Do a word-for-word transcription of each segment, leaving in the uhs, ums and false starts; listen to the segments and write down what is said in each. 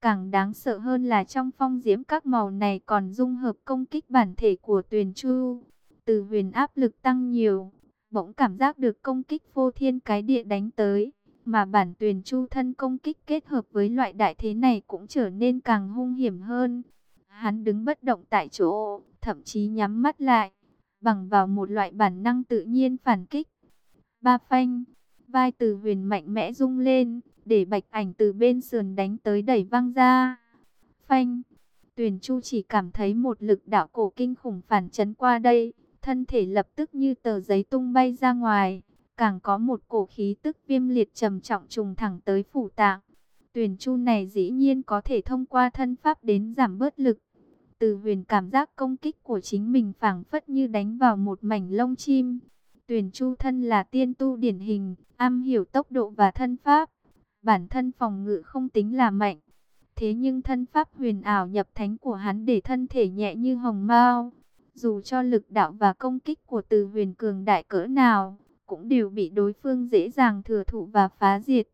Càng đáng sợ hơn là trong phong diễm các màu này còn dung hợp công kích bản thể của Tuyền Chu. Từ Huyền áp lực tăng nhiều, bỗng cảm giác được công kích phô thiên cái địa đánh tới, mà bản Tuyền Chu thân công kích kết hợp với loại đại thế này cũng trở nên càng hung hiểm hơn. Hắn đứng bất động tại chỗ, thậm chí nhắm mắt lại, bằng vào một loại bản năng tự nhiên phản kích. Ba phanh, vai Từ Huyền mạnh mẽ rung lên, để bạch ảnh từ bên sườn đánh tới đẩy văng ra. Phanh, Tuyền Chu chỉ cảm thấy một lực đạo cổ kinh khủng phản chấn qua đây, thân thể lập tức như tờ giấy tung bay ra ngoài, càng có một cổ khí tức viêm liệt trầm trọng trùng thẳng tới phủ tạng. Tuyền Chu này dĩ nhiên có thể thông qua thân pháp đến giảm bớt lực. Từ Huyền cảm giác công kích của chính mình phảng phất như đánh vào một mảnh lông chim. Tuyền Chu thân là tiên tu điển hình, am hiểu tốc độ và thân pháp. Bản thân phòng ngự không tính là mạnh. Thế nhưng thân pháp huyền ảo nhập thánh của hắn để thân thể nhẹ như hồng mao. Dù cho lực đạo và công kích của Từ Huyền cường đại cỡ nào, cũng đều bị đối phương dễ dàng thừa thụ và phá diệt.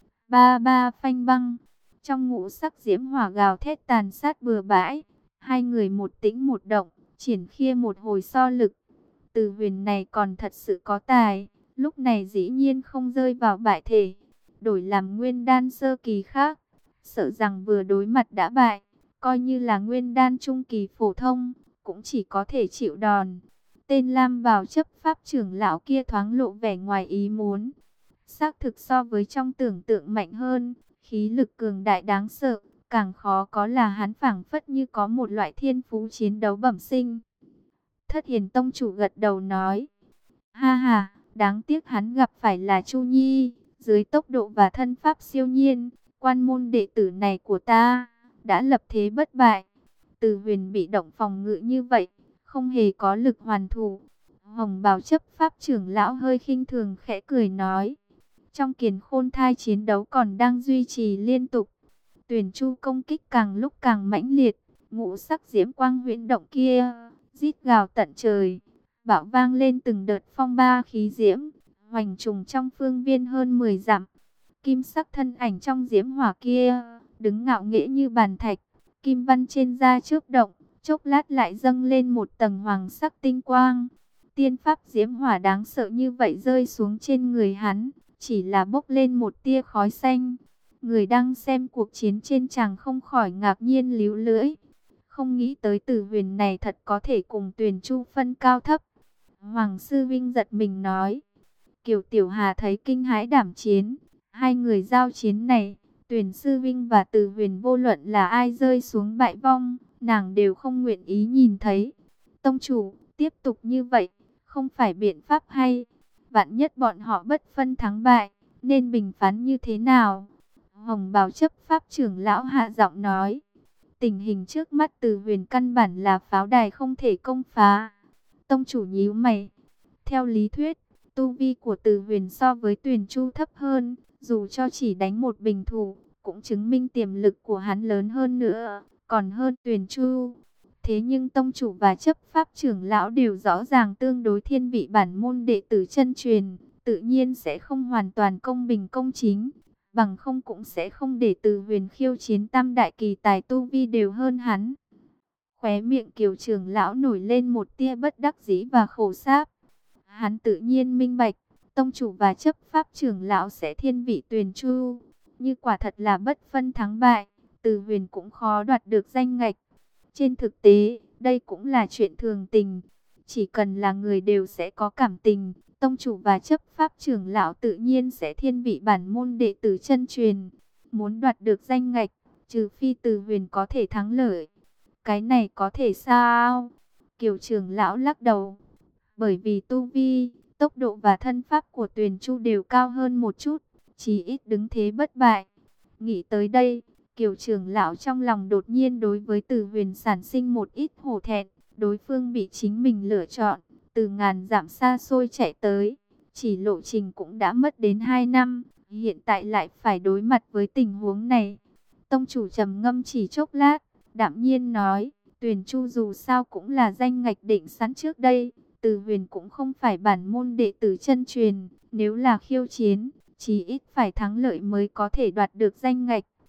Ba ba phanh băng, trong ngũ sắc diễm hỏa gào thét tàn sát bừa bãi. Hai người một tĩnh một động, triển khiê một hồi so lực. Từ Huyền này còn thật sự có tài, lúc này dĩ nhiên không rơi vào bại thể. Đổi làm nguyên đan sơ kỳ khác, sợ rằng vừa đối mặt đã bại, coi như là nguyên đan trung kỳ phổ thông, cũng chỉ có thể chịu đòn. Tên Lam Bào chấp pháp trưởng lão kia thoáng lộ vẻ ngoài ý muốn. Xác thực so với trong tưởng tượng mạnh hơn, khí lực cường đại đáng sợ, càng khó có là hắn phảng phất như có một loại thiên phú chiến đấu bẩm sinh. Thất Hiền Tông chủ gật đầu nói, ha ha, đáng tiếc hắn gặp phải là Chu Nhi, dưới tốc độ và thân pháp siêu nhiên, quan môn đệ tử này của ta đã lập thế bất bại. Từ Huyền bị động phòng ngự như vậy, không hề có lực hoàn thủ. Hồng Bào chấp pháp trưởng lão hơi khinh thường khẽ cười nói, trong Kiền Khôn Thai chiến đấu còn đang duy trì liên tục. Tuyền Chu công kích càng lúc càng mãnh liệt, ngũ sắc diễm quang huyễn động kia rít gào tận trời, bão vang lên từng đợt phong ba khí diễm, hoành trùng trong phương viên hơn mười dặm. Kim sắc thân ảnh trong diễm hỏa kia đứng ngạo nghễ như bàn thạch, kim văn trên da chớp động, chốc lát lại dâng lên một tầng hoàng sắc tinh quang. Tiên pháp diễm hỏa đáng sợ như vậy rơi xuống trên người hắn, chỉ là bốc lên một tia khói xanh. Người đang xem cuộc chiến trên tràng không khỏi ngạc nhiên líu lưỡi. Không nghĩ tới Từ Huyền này thật có thể cùng Tuyền Chu phân cao thấp. Hoàng Sư Vinh giật mình nói. Kiều Tiểu Hà thấy kinh hãi đảm chiến. Hai người giao chiến này, Tuyền Sư Vinh và Từ Huyền vô luận là ai rơi xuống bại vong, nàng đều không nguyện ý nhìn thấy. Tông chủ, tiếp tục như vậy, không phải biện pháp hay. Vạn nhất bọn họ bất phân thắng bại, nên bình phán như thế nào? Hồng Bào chấp pháp trưởng lão hạ giọng nói. Tình hình trước mắt Từ Huyền căn bản là pháo đài không thể công phá. Tông chủ nhíu mày. Theo lý thuyết, tu vi của Từ Huyền so với Tuyền Chu thấp hơn, dù cho chỉ đánh một bình thủ, cũng chứng minh tiềm lực của hắn lớn hơn nữa, còn hơn Tuyền Chu. Thế nhưng tông chủ và chấp pháp trưởng lão đều rõ ràng tương đối thiên vị bản môn đệ tử chân truyền, tự nhiên sẽ không hoàn toàn công bình công chính, bằng không cũng sẽ không để Từ Huyền khiêu chiến tam đại kỳ tài tu vi đều hơn hắn. Khóe miệng Kiều trưởng lão nổi lên một tia bất đắc dĩ và khổ sáp. Hắn tự nhiên minh bạch, tông chủ và chấp pháp trưởng lão sẽ thiên vị Tuyền Chu, như quả thật là bất phân thắng bại, Từ Huyền cũng khó đoạt được danh ngạch. Trên thực tế, đây cũng là chuyện thường tình, chỉ cần là người đều sẽ có cảm tình, tông chủ và chấp pháp trưởng lão tự nhiên sẽ thiên vị bản môn đệ tử chân truyền. Muốn đoạt được danh ngạch, trừ phi Từ Huyền có thể thắng lợi. Cái này có thể sao? Kiều trưởng lão lắc đầu. Bởi vì tu vi, tốc độ và thân pháp của Tuyền Chu đều cao hơn một chút, chí ít đứng thế bất bại. Nghĩ tới đây, Kiều trưởng lão trong lòng đột nhiên đối với Từ Huyền sản sinh một ít hổ thẹn. Đối phương bị chính mình lựa chọn, từ ngàn dặm xa xôi chạy tới, chỉ lộ trình cũng đã mất đến hai năm, hiện tại lại phải đối mặt với tình huống này. Tông chủ trầm ngâm chỉ chốc lát, đạm nhiên nói, Tuyền Chu dù sao cũng là danh ngạch định sẵn trước đây, Từ Huyền cũng không phải bản môn đệ tử chân truyền, nếu là khiêu chiến, chỉ ít phải thắng lợi mới có thể đoạt được danh ngạch.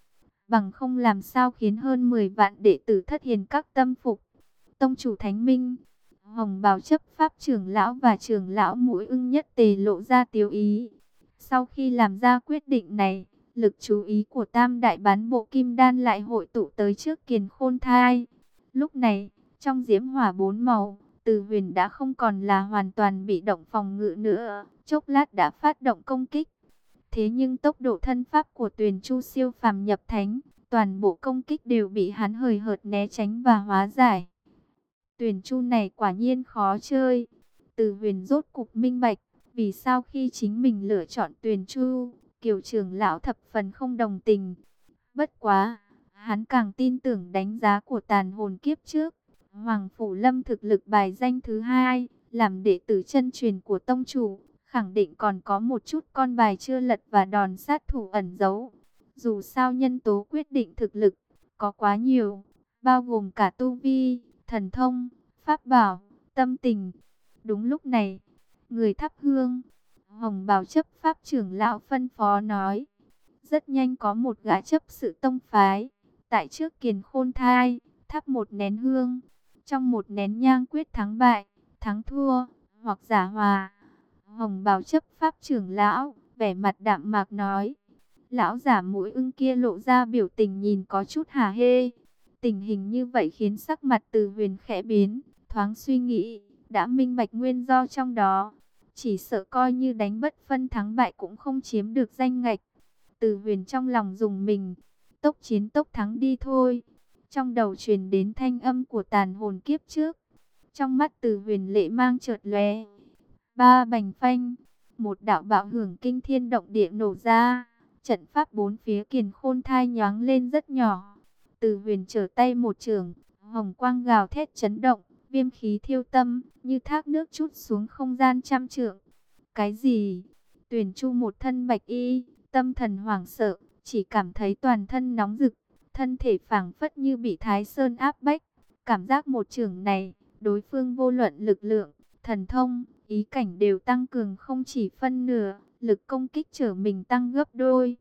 bằng không làm sao khiến hơn mười vạn đệ tử Thất Hiền các tâm phục. Tông chủ Thánh Minh, Hồng Bào chấp pháp trưởng lão và trưởng lão Mũi Ưng nhất tề lộ ra tiếu ý. Sau khi làm ra quyết định này, lực chú ý của Tam Đại Bán Bộ Kim Đan lại hội tụ tới trước Kiền Khôn Thai. Lúc này, trong diễm hỏa bốn màu, Từ Huyền đã không còn là hoàn toàn bị động phòng ngự nữa, chốc lát đã phát động công kích. Thế nhưng tốc độ thân pháp của Tuyền Chu siêu phàm nhập thánh, toàn bộ công kích đều bị hắn hời hợt né tránh và hóa giải. Tuyền Chu này quả nhiên khó chơi. Từ Huyền rốt cục minh bạch, vì sao khi chính mình lựa chọn Tuyền Chu, Kiều trưởng lão thập phần không đồng tình. Bất quá, hắn càng tin tưởng đánh giá của tàn hồn kiếp trước. Hoàng Phủ Lâm thực lực bài danh thứ hai, làm đệ tử chân truyền của tông chủ, khẳng định còn có một chút con bài chưa lật và đòn sát thủ ẩn giấu. Dù sao nhân tố quyết định thực lực, có quá nhiều, bao gồm cả tu vi, thần thông, pháp bảo, tâm tình. Đúng lúc này, người thắp hương, Hồng Bào chấp pháp trưởng lão phân phó nói. Rất nhanh có một gã chấp sự tông phái, tại trước Kiền Khôn Thai, thắp một nén hương. Trong một nén nhang quyết thắng bại, thắng thua, hoặc giả hòa. Hồng Bào chấp pháp trưởng lão, vẻ mặt đạm mạc nói. Lão giả Mũi Ưng kia lộ ra biểu tình nhìn có chút hả hê. Tình hình như vậy khiến sắc mặt Từ Huyền khẽ biến, thoáng suy nghĩ, đã minh bạch nguyên do trong đó. Chỉ sợ coi như đánh bất phân thắng bại cũng không chiếm được danh ngạch. Từ Huyền trong lòng dùng mình, tốc chiến tốc thắng đi thôi. Trong đầu truyền đến thanh âm của tàn hồn kiếp trước. Trong mắt Từ Huyền lệ mang chợt lóe. Ba bành phanh, một đạo bạo hưởng kinh thiên động địa nổ ra. Trận pháp bốn phía Kiền Khôn Thai nhoáng lên rất nhỏ. Từ Huyền trở tay một chưởng, hồng quang gào thét chấn động, viêm khí thiêu tâm, như thác nước trút xuống không gian trăm trượng. Cái gì? Tuyền Chu một thân bạch y, tâm thần hoảng sợ, chỉ cảm thấy toàn thân nóng rực, thân thể phảng phất như bị Thái Sơn áp bách. Cảm giác một chưởng này, đối phương vô luận lực lượng, thần thông, ý cảnh đều tăng cường không chỉ phân nửa, lực công kích trở mình tăng gấp đôi.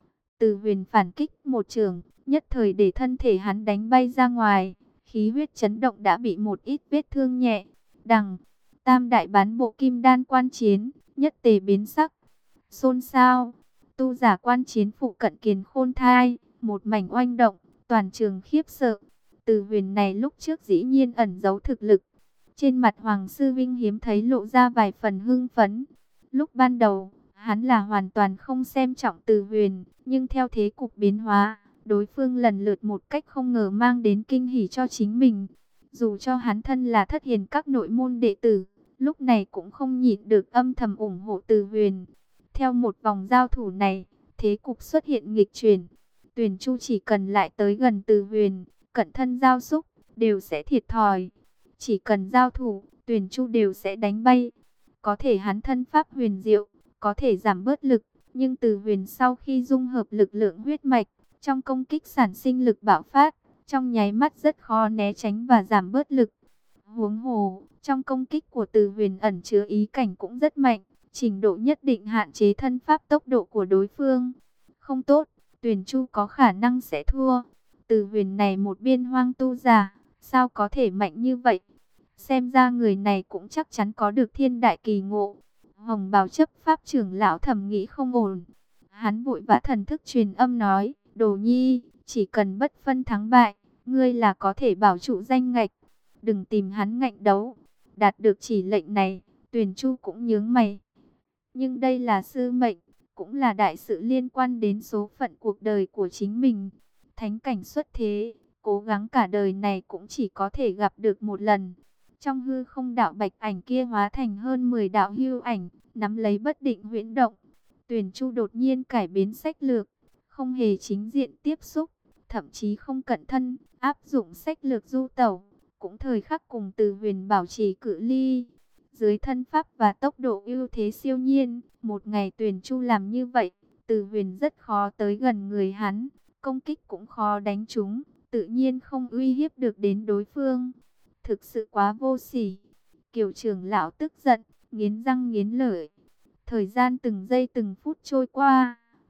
Từ Huyền phản kích một chưởng, nhất thời để thân thể hắn đánh bay ra ngoài, khí huyết chấn động đã bị một ít vết thương nhẹ. Đằng, Tam Đại Bán Bộ Kim Đan quan chiến, nhất tề biến sắc, xôn xao. Tu giả quan chiến phụ cận Kiền Khôn Thai, một mảnh oanh động, toàn trường khiếp sợ. Từ Huyền này lúc trước dĩ nhiên ẩn giấu thực lực. Trên mặt Hoàng Sư Vinh hiếm thấy lộ ra vài phần hưng phấn. Lúc ban đầu, hắn là hoàn toàn không xem trọng Từ Huyền, nhưng theo thế cục biến hóa, đối phương lần lượt một cách không ngờ mang đến kinh hỉ cho chính mình. Dù cho hắn thân là Thất Hiền các nội môn đệ tử, lúc này cũng không nhịn được âm thầm ủng hộ Từ Huyền. Theo một vòng giao thủ này, thế cục xuất hiện nghịch chuyển. Tuyền Chu chỉ cần lại tới gần Từ Huyền, cận thân giao xúc, đều sẽ thiệt thòi. Chỉ cần giao thủ, Tuyền Chu đều sẽ đánh bay. Có thể hắn thân pháp huyền diệu, có thể giảm bớt lực, nhưng Từ Huyền sau khi dung hợp lực lượng huyết mạch, trong công kích sản sinh lực bạo phát, trong nháy mắt rất khó né tránh và giảm bớt lực. Huống hồ, trong công kích của Từ Huyền ẩn chứa ý cảnh cũng rất mạnh, trình độ nhất định hạn chế thân pháp tốc độ của đối phương. Không tốt, Tuyền Chu có khả năng sẽ thua. Từ Huyền này một biên hoang tu giả, sao có thể mạnh như vậy? Xem ra người này cũng chắc chắn có được thiên đại kỳ ngộ. Hồng Bào chấp pháp trưởng lão thầm nghĩ không ổn. Hắn vội vã thần thức truyền âm nói, Đồ Nhi, chỉ cần bất phân thắng bại, ngươi là có thể bảo trụ danh ngạch. Đừng tìm hắn ngạnh đấu. Đạt được chỉ lệnh này, Tuyền Chu cũng nhướng mày. Nhưng đây là sư mệnh, cũng là đại sự liên quan đến số phận cuộc đời của chính mình. Thánh cảnh xuất thế, cố gắng cả đời này cũng chỉ có thể gặp được một lần. Trong hư không đạo bạch ảnh kia hóa thành hơn mười đạo hưu ảnh, nắm lấy bất định huyễn động. Tuyền Chu đột nhiên cải biến sách lược, không hề chính diện tiếp xúc, thậm chí không cận thân, áp dụng sách lược du tẩu, cũng thời khắc cùng Từ Huyền bảo trì cự ly. Dưới thân pháp và tốc độ ưu thế siêu nhiên, một ngày Tuyền Chu làm như vậy, Từ Huyền rất khó tới gần người hắn, công kích cũng khó đánh trúng, tự nhiên không uy hiếp được đến đối phương. Thực sự quá vô sỉ. Kiều trưởng lão tức giận, nghiến răng nghiến lợi. Thời gian từng giây từng phút trôi qua,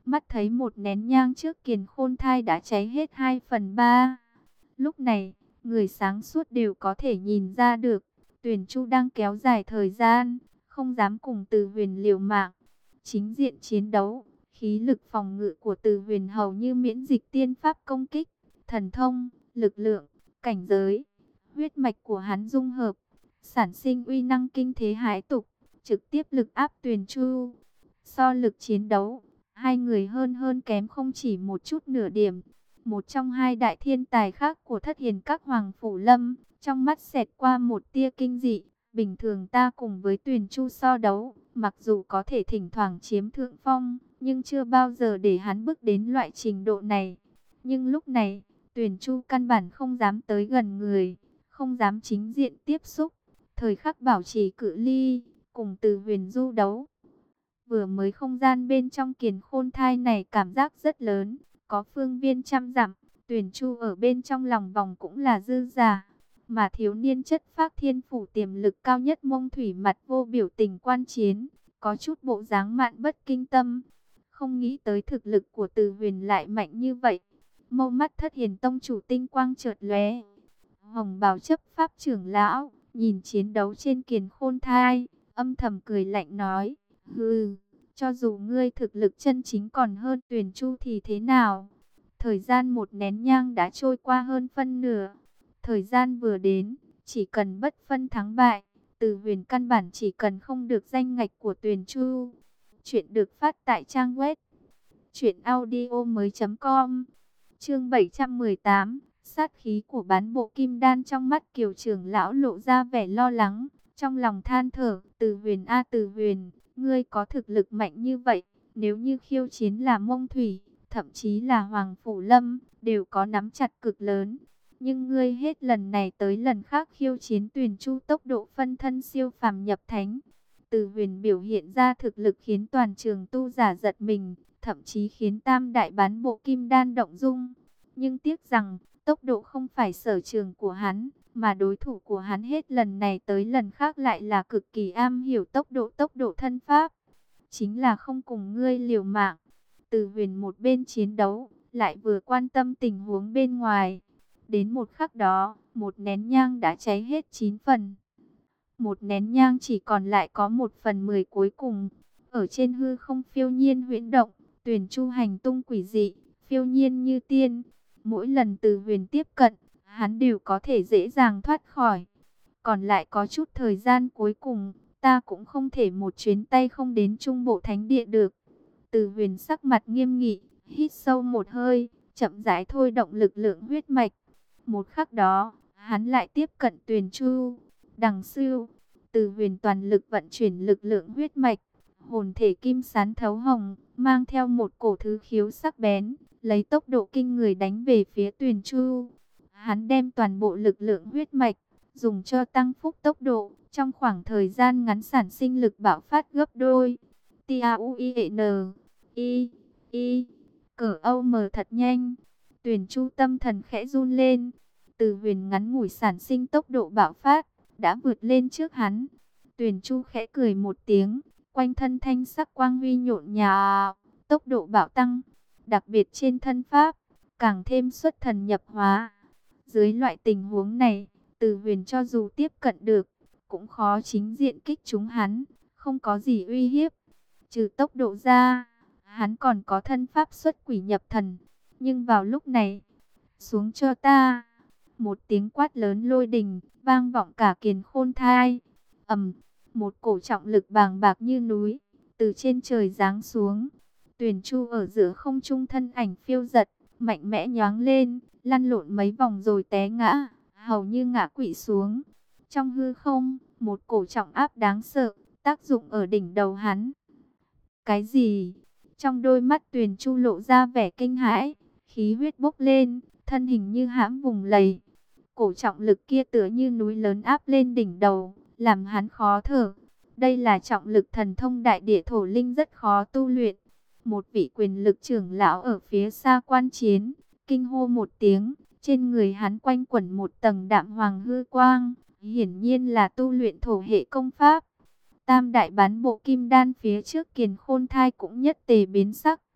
mắt thấy một nén nhang trước kiền khôn thai đã cháy hết hai phần ba. Lúc này, người sáng suốt đều có thể nhìn ra được, Tuyền Chu đang kéo dài thời gian, không dám cùng Từ Huyền liều mạng. Chính diện chiến đấu, khí lực phòng ngự của Từ Huyền hầu như miễn dịch tiên pháp công kích, thần thông, lực lượng, cảnh giới, huyết mạch của hắn dung hợp, sản sinh uy năng kinh thế hải tục, trực tiếp lực áp Tuyền Chu. So lực chiến đấu, hai người hơn hơn kém không chỉ một chút nửa điểm. Một trong hai đại thiên tài khác của Thất Hiền Các Hoàng Phủ Lâm, trong mắt xẹt qua một tia kinh dị. Bình thường ta cùng với Tuyền Chu so đấu, mặc dù có thể thỉnh thoảng chiếm thượng phong, nhưng chưa bao giờ để hắn bước đến loại trình độ này. Nhưng lúc này, Tuyền Chu căn bản không dám tới gần người, không dám chính diện tiếp xúc, thời khắc bảo trì cự ly, cùng Từ Huyền du đấu. Vừa mới không gian bên trong kiền khôn thai này cảm giác rất lớn, có phương viên trăm dặm, Tuyền Chu ở bên trong lòng vòng cũng là dư giả. Mà thiếu niên chất phác thiên phủ tiềm lực cao nhất Mông Thủy mặt vô biểu tình quan chiến, có chút bộ dáng mạn bất kinh tâm. Không nghĩ tới thực lực của Từ Huyền lại mạnh như vậy. Mâu mắt Thất Hiền tông chủ tinh quang chợt lóe. Hồng bào chấp pháp trưởng lão, nhìn chiến đấu trên kiền khôn thai, âm thầm cười lạnh nói, hừ, cho dù ngươi thực lực chân chính còn hơn Tuyền Chu thì thế nào? Thời gian một nén nhang đã trôi qua hơn phân nửa. Thời gian vừa đến, chỉ cần bất phân thắng bại, Từ Huyền căn bản chỉ cần không được danh ngạch của Tuyền Chu. Chuyện được phát tại trang web truyện audio mới chấm com. Chương bảy trăm mười tám, sát khí của bán bộ kim đan. Trong mắt Kiều trưởng lão lộ ra vẻ lo lắng, trong lòng than thở, Từ Huyền a Từ Huyền, ngươi có thực lực mạnh như vậy, nếu như khiêu chiến là Mông Thủy, thậm chí là Hoàng Phủ Lâm, đều có nắm chặt cực lớn. Nhưng ngươi hết lần này tới lần khác khiêu chiến Tuyền Chu tốc độ phân thân siêu phàm nhập thánh. Từ Huyền biểu hiện ra thực lực khiến toàn trường tu giả giật mình, thậm chí khiến tam đại bán bộ kim đan động dung. Nhưng tiếc rằng, tốc độ không phải sở trường của hắn, mà đối thủ của hắn hết lần này tới lần khác lại là cực kỳ am hiểu tốc độ tốc độ thân pháp. Chính là không cùng ngươi liều mạng. Từ Huyền một bên chiến đấu, lại vừa quan tâm tình huống bên ngoài. Đến một khắc đó, một nén nhang đã cháy hết chín phần. Một nén nhang chỉ còn lại có một phần mười cuối cùng. Ở trên hư không phiêu nhiên huyễn động, Tuyền Chu hành tung quỷ dị, phiêu nhiên như tiên. Mỗi lần Từ Huyền tiếp cận, hắn đều có thể dễ dàng thoát khỏi. Còn lại có chút thời gian cuối cùng, ta cũng không thể một chuyến tay không đến Trung Bộ Thánh Địa được. Từ Huyền sắc mặt nghiêm nghị, hít sâu một hơi, chậm rãi thôi động lực lượng huyết mạch. Một khắc đó, hắn lại tiếp cận Tuyền Chu. Đằng sưu, Từ Huyền toàn lực vận chuyển lực lượng huyết mạch, hồn thể kim sán thấu hồng, mang theo một cổ thứ khiếu sắc bén, lấy tốc độ kinh người đánh về phía Tuyền Chu. Hắn đem toàn bộ lực lượng huyết mạch, dùng cho tăng phúc tốc độ, trong khoảng thời gian ngắn sản sinh lực bạo phát gấp đôi. T A U I N I I cỡ Âu mờ thật nhanh. Tuyền Chu tâm thần khẽ run lên. Từ Huyền ngắn ngủi sản sinh tốc độ bạo phát, đã vượt lên trước hắn. Tuyền Chu khẽ cười một tiếng, quanh thân thanh sắc quang huy nhộn nhạo, tốc độ bạo tăng, đặc biệt trên thân pháp, càng thêm xuất thần nhập hóa. Dưới loại tình huống này, Từ Huyền cho dù tiếp cận được, cũng khó chính diện kích chúng hắn, không có gì uy hiếp. Trừ tốc độ ra, hắn còn có thân pháp xuất quỷ nhập thần. Nhưng vào lúc này, xuống cho ta. Một tiếng quát lớn lôi đình, vang vọng cả kiền khôn thai. Ầm, một cổ trọng lực bàng bạc như núi, từ trên trời giáng xuống. Tuyền Chu ở giữa không trung thân ảnh phiêu giật, mạnh mẽ nhoáng lên, lăn lộn mấy vòng rồi té ngã, hầu như ngã quỵ xuống. Trong hư không, một cổ trọng áp đáng sợ, tác dụng ở đỉnh đầu hắn. Cái gì? Trong đôi mắt Tuyền Chu lộ ra vẻ kinh hãi, khí huyết bốc lên, thân hình như hãm vùng lầy. Cổ trọng lực kia tựa như núi lớn áp lên đỉnh đầu, làm hắn khó thở. Đây là trọng lực thần thông đại địa thổ linh rất khó tu luyện. Một vị quyền lực trưởng lão ở phía xa quan chiến, kinh hô một tiếng, trên người hắn quanh quẩn một tầng đạm hoàng hư quang, hiển nhiên là tu luyện thổ hệ công pháp. Tam đại bán bộ kim đan phía trước kiền khôn thai cũng nhất tề biến sắc.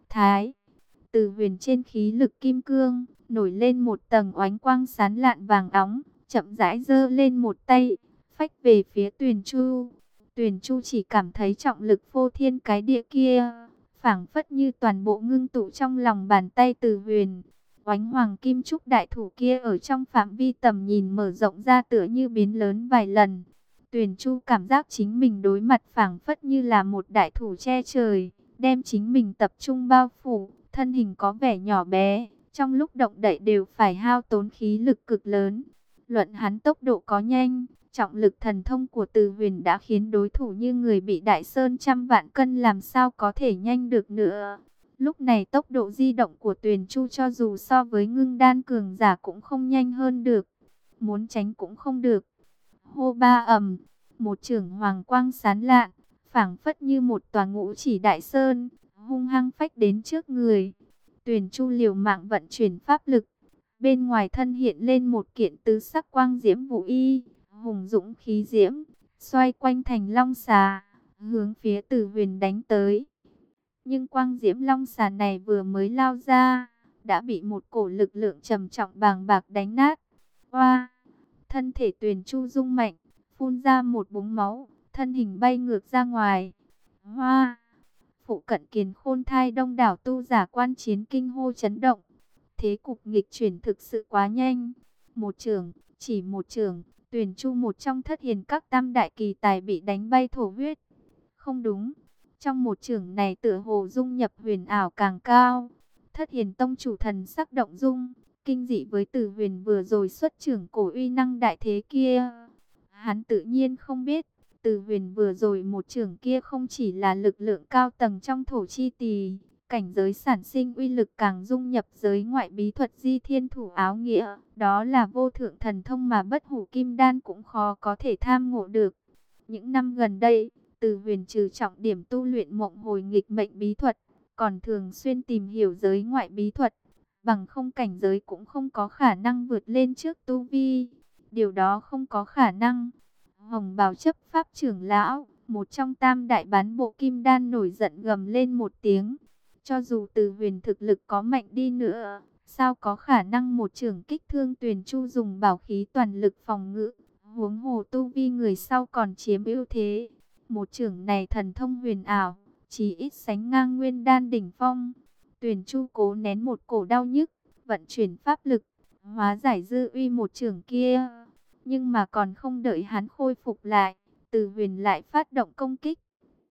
thái. Từ huyền trên khí lực kim cương, nổi lên một tầng oánh quang sáng lạn vàng óng, chậm rãi giơ lên một tay, phách về phía Tuyền Chu. Tuyền Chu chỉ cảm thấy trọng lực phô thiên cái địa kia, phảng phất như toàn bộ ngưng tụ trong lòng bàn tay Từ huyền. Oánh hoàng kim trúc đại thủ kia ở trong phạm vi tầm nhìn mở rộng ra tựa như biến lớn vài lần. Tuyền Chu cảm giác chính mình đối mặt phảng phất như là một đại thủ che trời, đem chính mình tập trung bao phủ, thân hình có vẻ nhỏ bé, trong lúc động đậy đều phải hao tốn khí lực cực lớn. Luận hắn tốc độ có nhanh, trọng lực thần thông của Từ huyền đã khiến đối thủ như người bị đại sơn trăm vạn cân làm sao có thể nhanh được nữa. Lúc này tốc độ di động của Tuyền Chu cho dù so với ngưng đan cường giả cũng không nhanh hơn được, muốn tránh cũng không được. Hô ba ầm, một chưởng hoàng quang sáng lạn, phảng phất như một tòa ngũ chỉ đại sơn, hung hăng phách đến trước người. Tuyền Chu liều mạng vận chuyển pháp lực, bên ngoài thân hiện lên một kiện tứ sắc quang diễm vũ y, hùng dũng khí diễm, xoay quanh thành long xà, hướng phía Từ huyền đánh tới. Nhưng quang diễm long xà này vừa mới lao ra, đã bị một cổ lực lượng trầm trọng bàng bạc đánh nát. Oa! Thân thể Tuyền Chu rung mạnh, phun ra một búng máu, thân hình bay ngược ra ngoài. Hoa! Phụ cận Kiền Khôn Thai đông đảo tu giả quan chiến kinh hô chấn động. Thế cục nghịch chuyển thực sự quá nhanh. Một chưởng, chỉ một chưởng, Tuyền Chu một trong thất hiền các tam đại kỳ tài bị đánh bay thổ huyết. Không đúng, trong một chưởng này tựa hồ dung nhập huyền ảo càng cao. Thất hiền tông chủ thần sắc động dung, kinh dị với Từ huyền vừa rồi xuất chưởng cổ uy năng đại thế kia. Hắn tự nhiên không biết, Từ huyền vừa rồi một chưởng kia không chỉ là lực lượng cao tầng trong thổ chi tỳ, cảnh giới sản sinh uy lực càng dung nhập giới ngoại bí thuật di thiên thủ áo nghĩa. Đó là vô thượng thần thông mà bất hủ kim đan cũng khó có thể tham ngộ được. Những năm gần đây, Từ huyền trừ trọng điểm tu luyện mộng hồi nghịch mệnh bí thuật, còn thường xuyên tìm hiểu giới ngoại bí thuật. Bằng không cảnh giới cũng không có khả năng vượt lên trước tu vi. Điều đó không có khả năng. Hồng Bào chấp pháp trưởng lão, một trong tam đại bán bộ kim đan nổi giận gầm lên một tiếng. Cho dù Từ huyền thực lực có mạnh đi nữa, sao có khả năng một chưởng kích thương Tuyền Chu dùng bảo khí toàn lực phòng ngự, huống hồ tu vi người sau còn chiếm ưu thế. Một chưởng này thần thông huyền ảo, chỉ ít sánh ngang nguyên đan đỉnh phong. Tuyền Chu cố nén một cổ đau nhức, vận chuyển pháp lực, hóa giải dư uy một chưởng kia. Nhưng mà còn không đợi hắn khôi phục lại, Từ huyền lại phát động công kích.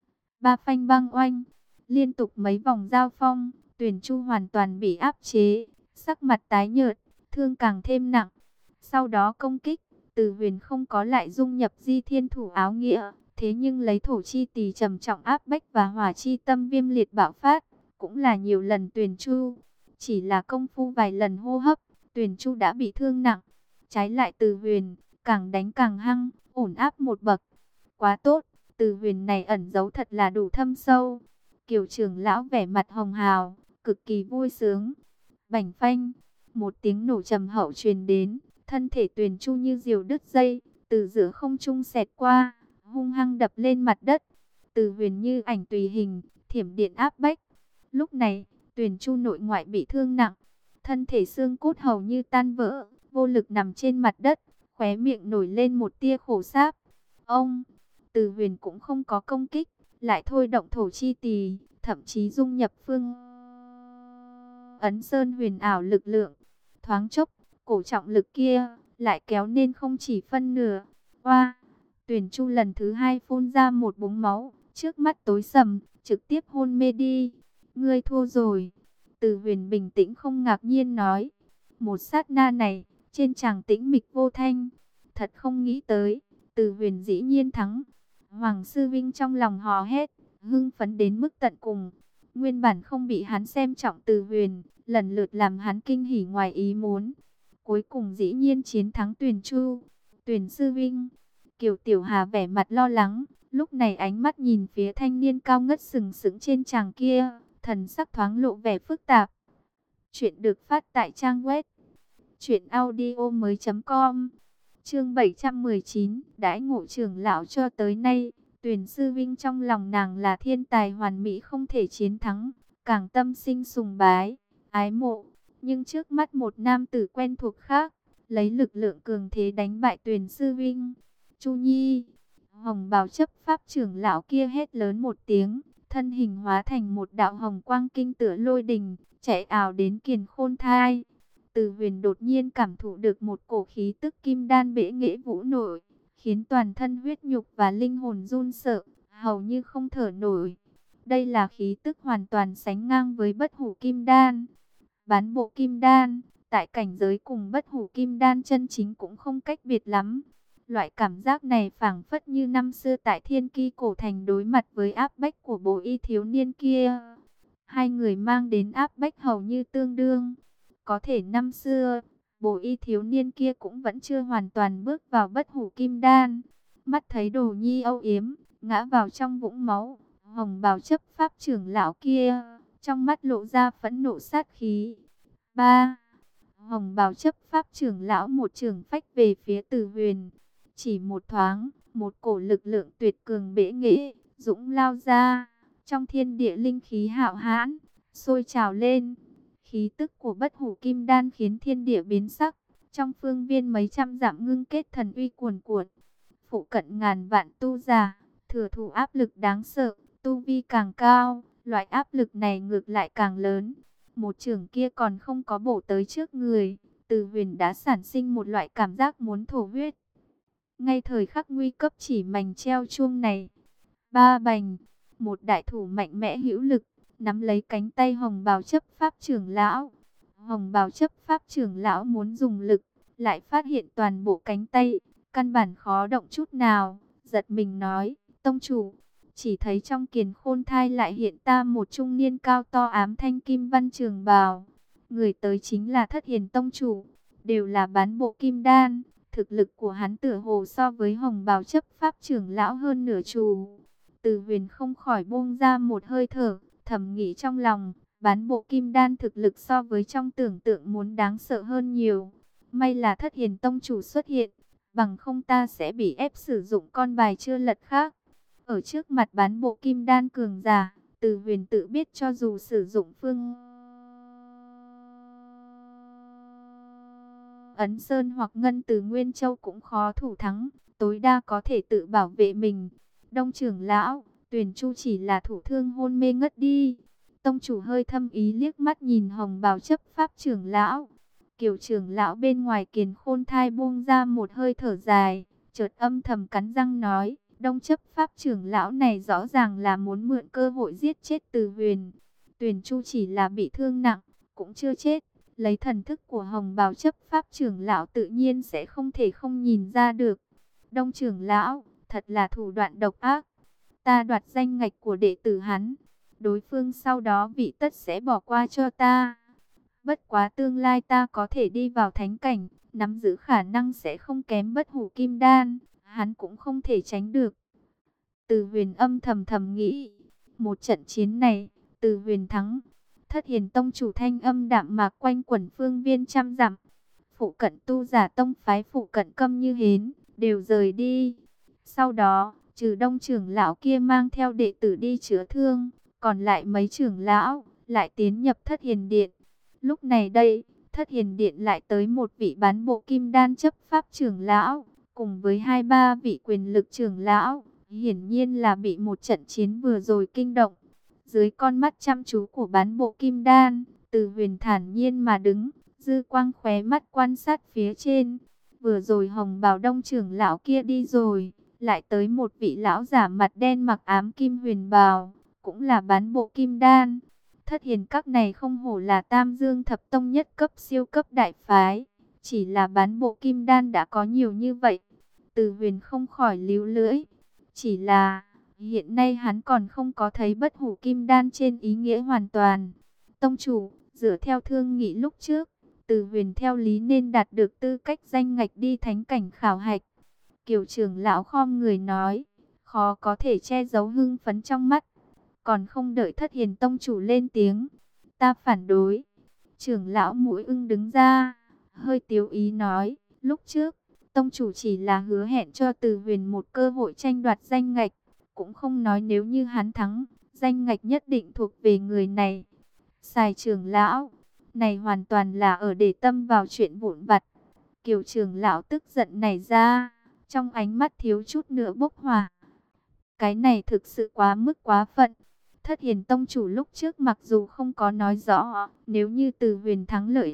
Ba phanh băng oanh, liên tục mấy vòng giao phong, Tuyền Chu hoàn toàn bị áp chế, sắc mặt tái nhợt, thương càng thêm nặng. Sau đó công kích, Từ huyền không có lại dung nhập di thiên thủ áo nghĩa, thế nhưng lấy thổ chi tỳ trầm trọng áp bách và hỏa chi tâm viêm liệt bạo phát, cũng là nhiều lần Tuyền Chu. Chỉ là công phu vài lần hô hấp, Tuyền Chu đã bị thương nặng. Trái lại Từ huyền, càng đánh càng hăng, ổn áp một bậc. Quá tốt, Từ huyền này ẩn giấu thật là đủ thâm sâu. Kiều trưởng lão vẻ mặt hồng hào, cực kỳ vui sướng. Bảnh phanh, một tiếng nổ trầm hậu truyền đến, thân thể Tuyền Chu như diều đứt dây, từ giữa không trung xẹt qua, hung hăng đập lên mặt đất. Từ huyền như ảnh tùy hình, thiểm điện áp bách. Lúc này, Tuyền Chu nội ngoại bị thương nặng, thân thể xương cốt hầu như tan vỡ, vô lực nằm trên mặt đất, khóe miệng nổi lên một tia khổ sáp. Ông, Từ huyền cũng không có công kích, lại thôi động thổ chi tỳ, thậm chí dung nhập phương ấn sơn huyền ảo lực lượng. Thoáng chốc, cổ trọng lực kia lại kéo nên không chỉ phân nửa. Oa, Tuyền Chu lần thứ hai phun ra một búng máu, trước mắt tối sầm, trực tiếp hôn mê đi. Ngươi thua rồi. Từ huyền bình tĩnh không ngạc nhiên nói. Một sát na này, trên tràng tĩnh mịch vô thanh. Thật không nghĩ tới, Từ huyền dĩ nhiên thắng. Hoàng sư vinh trong lòng hò hét, hưng phấn đến mức tận cùng. Nguyên bản không bị hắn xem trọng Từ huyền, lần lượt làm hắn kinh hỉ ngoài ý muốn. Cuối cùng dĩ nhiên chiến thắng Tuyền Chu. Tuyền sư vinh, Kiều Tiểu Hà vẻ mặt lo lắng, lúc này ánh mắt nhìn phía thanh niên cao ngất sừng sững trên tràng kia, thần sắc thoáng lộ vẻ phức tạp. Chuyện được phát tại trang web truyện audio mới chấm com. Chương bảy trăm mười chín, đãi ngộ trưởng lão cho tới nay, Tuyền sư vinh trong lòng nàng là thiên tài hoàn mỹ không thể chiến thắng, càng tâm sinh sùng bái, ái mộ. Nhưng trước mắt một nam tử quen thuộc khác, lấy lực lượng cường thế đánh bại Tuyền sư huynh. Chu Nhi, hồng bào chấp pháp trưởng lão kia hét lớn một tiếng, thân hình hóa thành một đạo hồng quang kinh tựa lôi đình, chạy ảo đến Kiền Khôn Thai. Từ Huyền đột nhiên cảm thụ được một cổ khí tức kim đan bệ nghệ vũ nổi, khiến toàn thân huyết nhục và linh hồn run sợ, hầu như không thở nổi. Đây là khí tức hoàn toàn sánh ngang với bất hủ kim đan. Bán bộ kim đan, tại cảnh giới cùng bất hủ kim đan chân chính cũng không cách biệt lắm. Loại cảm giác này phảng phất như năm xưa tại Thiên Ki cổ thành đối mặt với áp bách của bộ y thiếu niên kia. Hai người mang đến áp bách hầu như tương đương. Có thể năm xưa, bộ y thiếu niên kia cũng vẫn chưa hoàn toàn bước vào bất hủ kim đan. Mắt thấy Đồ Nhi âu yếm, ngã vào trong vũng máu, hồng bào chấp pháp trưởng lão kia, trong mắt lộ ra phẫn nộ sát khí. Ba, hồng bào chấp pháp trưởng lão một trường phách về phía Từ Huyền. Chỉ một thoáng, một cổ lực lượng tuyệt cường bệ nghệ, dũng lao ra. Trong thiên địa linh khí hạo hãn, sôi trào lên. Khí tức của bất hủ kim đan khiến thiên địa biến sắc. Trong phương viên mấy trăm dặm ngưng kết thần uy cuồn cuộn. Phụ cận ngàn vạn tu giả, thừa thụ áp lực đáng sợ, tu vi càng cao, loại áp lực này ngược lại càng lớn. Một trường kia còn không có bổ tới trước người, Từ Huyền đã sản sinh một loại cảm giác muốn thổ huyết. Ngay thời khắc nguy cấp chỉ mảnh treo chuông này, ba bành, một đại thủ mạnh mẽ hữu lực, nắm lấy cánh tay hồng bào chấp pháp trưởng lão. Hồng bào chấp pháp trưởng lão muốn dùng lực, lại phát hiện toàn bộ cánh tay, căn bản khó động chút nào, giật mình nói, tông chủ, chỉ thấy trong Kiền Khôn Thai lại hiện ta một trung niên cao to ám thanh kim văn trường bào. Người tới chính là Thất Hiền tông chủ, đều là bán bộ kim đan. Thực lực của hắn tựa hồ so với hồng bào chấp pháp trưởng lão hơn nửa chủ. Từ Huyền không khỏi buông ra một hơi thở, thầm nghĩ trong lòng, bán bộ kim đan thực lực so với trong tưởng tượng muốn đáng sợ hơn nhiều. May là Thất Hiền tông chủ xuất hiện, bằng không ta sẽ bị ép sử dụng con bài chưa lật khác. Ở trước mặt bán bộ kim đan cường giả, Từ Huyền tự biết cho dù sử dụng phương Ấn Sơn hoặc Ngân từ Nguyên Châu cũng khó thủ thắng, tối đa có thể tự bảo vệ mình. Đông trưởng lão, Tuyền Chu chỉ là thủ thương hôn mê ngất đi. Tông chủ hơi thâm ý liếc mắt nhìn hồng bào chấp pháp trưởng lão. Kiều trưởng lão bên ngoài Kiền Khôn Thai buông ra một hơi thở dài, chợt âm thầm cắn răng nói, Đông chấp pháp trưởng lão này rõ ràng là muốn mượn cơ hội giết chết Từ Huyền. Tuyền Chu chỉ là bị thương nặng, cũng chưa chết. Lấy thần thức của hồng bào chấp pháp trưởng lão tự nhiên sẽ không thể không nhìn ra được. Đông trưởng lão, thật là thủ đoạn độc ác. Ta đoạt danh ngạch của đệ tử hắn, đối phương sau đó vị tất sẽ bỏ qua cho ta. Bất quá tương lai ta có thể đi vào thánh cảnh, nắm giữ khả năng sẽ không kém bất hủ kim đan, hắn cũng không thể tránh được. Từ Huyền âm thầm thầm nghĩ, một trận chiến này, Từ Huyền thắng. Thất Hiền tông chủ thanh âm đạm mạc quanh quẩn phương viên trăm dặm. Phụ cận tu giả tông phái phụ cận câm như hến, đều rời đi. Sau đó, trừ Đông trưởng lão kia mang theo đệ tử đi chữa thương, còn lại mấy trưởng lão lại tiến nhập Thất Hiền điện. Lúc này đây, Thất Hiền điện lại tới một vị bán bộ kim đan chấp pháp trưởng lão, cùng với hai ba vị quyền lực trưởng lão, hiển nhiên là bị một trận chiến vừa rồi kinh động. Dưới con mắt chăm chú của bán bộ kim đan, Từ Huyền thản nhiên mà đứng, dư quang khóe mắt quan sát phía trên. Vừa rồi hồng bào Đông trưởng lão kia đi rồi, lại tới một vị lão giả mặt đen mặc ám kim huyền bào, cũng là bán bộ kim đan. Thất Hiền các này không hổ là Tam Dương thập tông nhất cấp siêu cấp đại phái, chỉ là bán bộ kim đan đã có nhiều như vậy. Từ Huyền không khỏi líu lưỡi, chỉ là hiện nay hắn còn không có thấy bất hủ kim đan trên ý nghĩa hoàn toàn. Tông chủ, dựa theo thương nghị lúc trước, Từ Huyền theo lý nên đạt được tư cách danh ngạch đi thánh cảnh khảo hạch. Kiều trưởng lão khom người nói, khó có thể che giấu hưng phấn trong mắt. Còn không đợi Thất Hiền tông chủ lên tiếng, ta phản đối. Trưởng lão Mũi Ưng đứng ra, hơi tiếu ý nói, lúc trước, tông chủ chỉ là hứa hẹn cho Từ Huyền một cơ hội tranh đoạt danh ngạch, cũng không nói nếu như hắn thắng, danh ngạch nhất định thuộc về người này. Sài trưởng lão, này hoàn toàn là ở để tâm vào chuyện vụn vặt. Kiều trưởng lão tức giận nảy ra, trong ánh mắt thiếu chút nữa bốc hỏa. Cái này thực sự quá mức quá phận. Thất Hiền Tông chủ lúc trước mặc dù không có nói rõ, nếu như Từ Huyền thắng lợi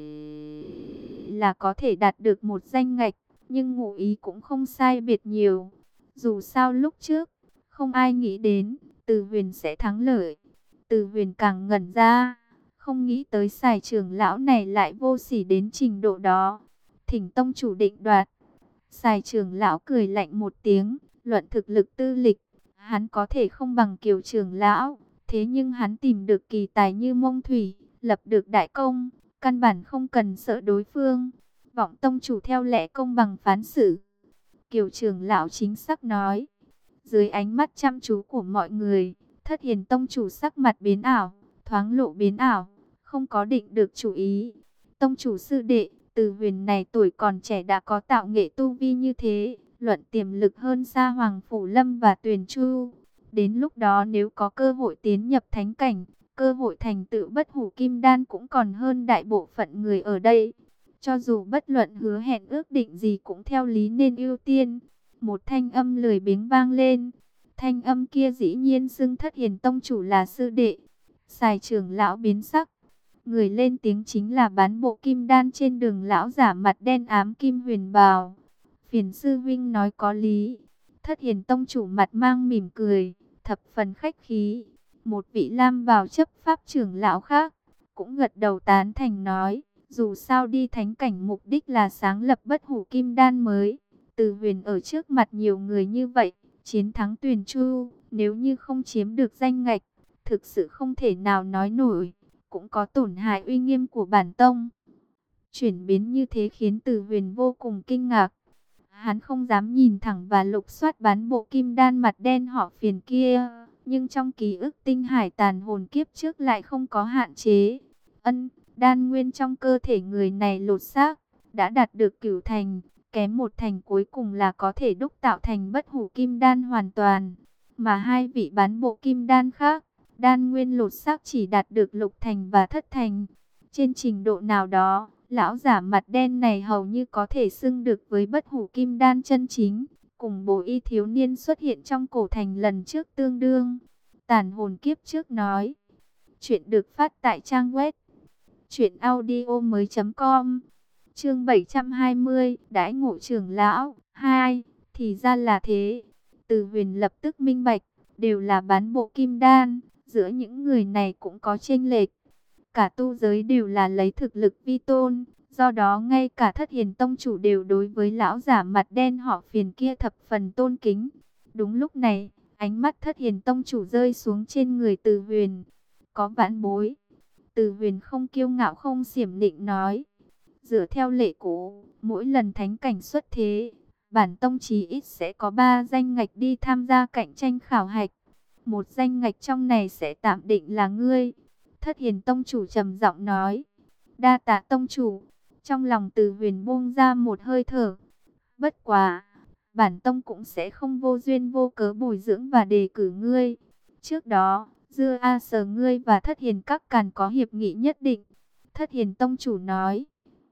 là có thể đạt được một danh ngạch, nhưng ngụ ý cũng không sai biệt nhiều. Dù sao lúc trước, không ai nghĩ đến, Từ Huyền sẽ thắng lợi. Từ Huyền càng ngẩn ra, không nghĩ tới Sài trưởng lão này lại vô sỉ đến trình độ đó. Thỉnh Tông chủ định đoạt. Sài trưởng lão cười lạnh một tiếng, luận thực lực tư lịch, hắn có thể không bằng Kiều trưởng lão, thế nhưng hắn tìm được kỳ tài như Mông Thủy, lập được đại công, căn bản không cần sợ đối phương. Vọng tông chủ theo lẽ công bằng phán xử. Kiều trưởng lão chính xác nói. Dưới ánh mắt chăm chú của mọi người, Thất Hiền tông chủ sắc mặt biến ảo, thoáng lộ biến ảo, không có định được chủ ý. Tông chủ sư đệ, Từ Huyền này tuổi còn trẻ đã có tạo nghệ tu vi như thế, luận tiềm lực hơn xa Hoàng Phủ Lâm và Tuyền Chu. Đến lúc đó nếu có cơ hội tiến nhập thánh cảnh, cơ hội thành tựu bất hủ kim đan cũng còn hơn đại bộ phận người ở đây. Cho dù bất luận hứa hẹn ước định gì cũng theo lý nên ưu tiên. Một thanh âm lười biếng vang lên. Thanh âm kia dĩ nhiên xưng Thất Hiền tông chủ là sư đệ. Sài trưởng lão biến sắc. Người lên tiếng chính là bán bộ kim đan trên đường lão giả mặt đen ám Kim Huyền bào. Phiền sư huynh nói có lý. Thất Hiền tông chủ mặt mang mỉm cười, thập phần khách khí. Một vị lam bào chấp pháp trưởng lão khác cũng gật đầu tán thành nói, dù sao đi thánh cảnh mục đích là sáng lập bất hủ kim đan mới. Từ Huyền ở trước mặt nhiều người như vậy, chiến thắng Tuyền Chu, nếu như không chiếm được danh ngạch, thực sự không thể nào nói nổi, cũng có tổn hại uy nghiêm của bản tông. Chuyển biến như thế khiến Từ Huyền vô cùng kinh ngạc. Hắn không dám nhìn thẳng và lục soát bán bộ kim đan mặt đen họ Phiền kia, nhưng trong ký ức tinh hải tàn hồn kiếp trước lại không có hạn chế. Ân, đan nguyên trong cơ thể người này lột xác, đã đạt được cửu thành, kém một thành cuối cùng là có thể đúc tạo thành bất hủ kim đan hoàn toàn. Mà hai vị bán bộ kim đan khác, đan nguyên lột xác chỉ đạt được lục thành và thất thành. Trên trình độ nào đó, lão giả mặt đen này hầu như có thể xưng được với bất hủ kim đan chân chính, cùng bổ y thiếu niên xuất hiện trong cổ thành lần trước tương đương. Tàn hồn kiếp trước nói. Chuyện được phát tại trang web truyện audio mới chấm com. Chương bảy trăm hai mươi, đãi ngộ trưởng lão hai. Thì ra là thế. Từ Huyền lập tức minh bạch, đều là bán bộ kim đan, giữa những người này cũng có chênh lệch. Cả tu giới đều là lấy thực lực vi tôn, do đó ngay cả Thất Hiền tông chủ đều đối với lão giả mặt đen họ Phiền kia thập phần tôn kính. Đúng lúc này, ánh mắt Thất Hiền tông chủ rơi xuống trên người Từ Huyền. Có vãn bối. Từ Huyền không kiêu ngạo không xiểm nịnh nói. Dựa theo lệ cũ, mỗi lần thánh cảnh xuất thế, bản tông chí ít sẽ có ba danh ngạch đi tham gia cạnh tranh khảo hạch. Một danh ngạch trong này sẽ tạm định là ngươi. Thất Hiền tông chủ trầm giọng nói. Đa tạ tông chủ. Trong lòng Từ Huyền buông ra một hơi thở. Bất quá, bản tông cũng sẽ không vô duyên vô cớ bồi dưỡng và đề cử ngươi. Trước đó, Dưa A Sờ ngươi và Thất Hiền các càn có hiệp nghị nhất định. Thất Hiền tông chủ nói.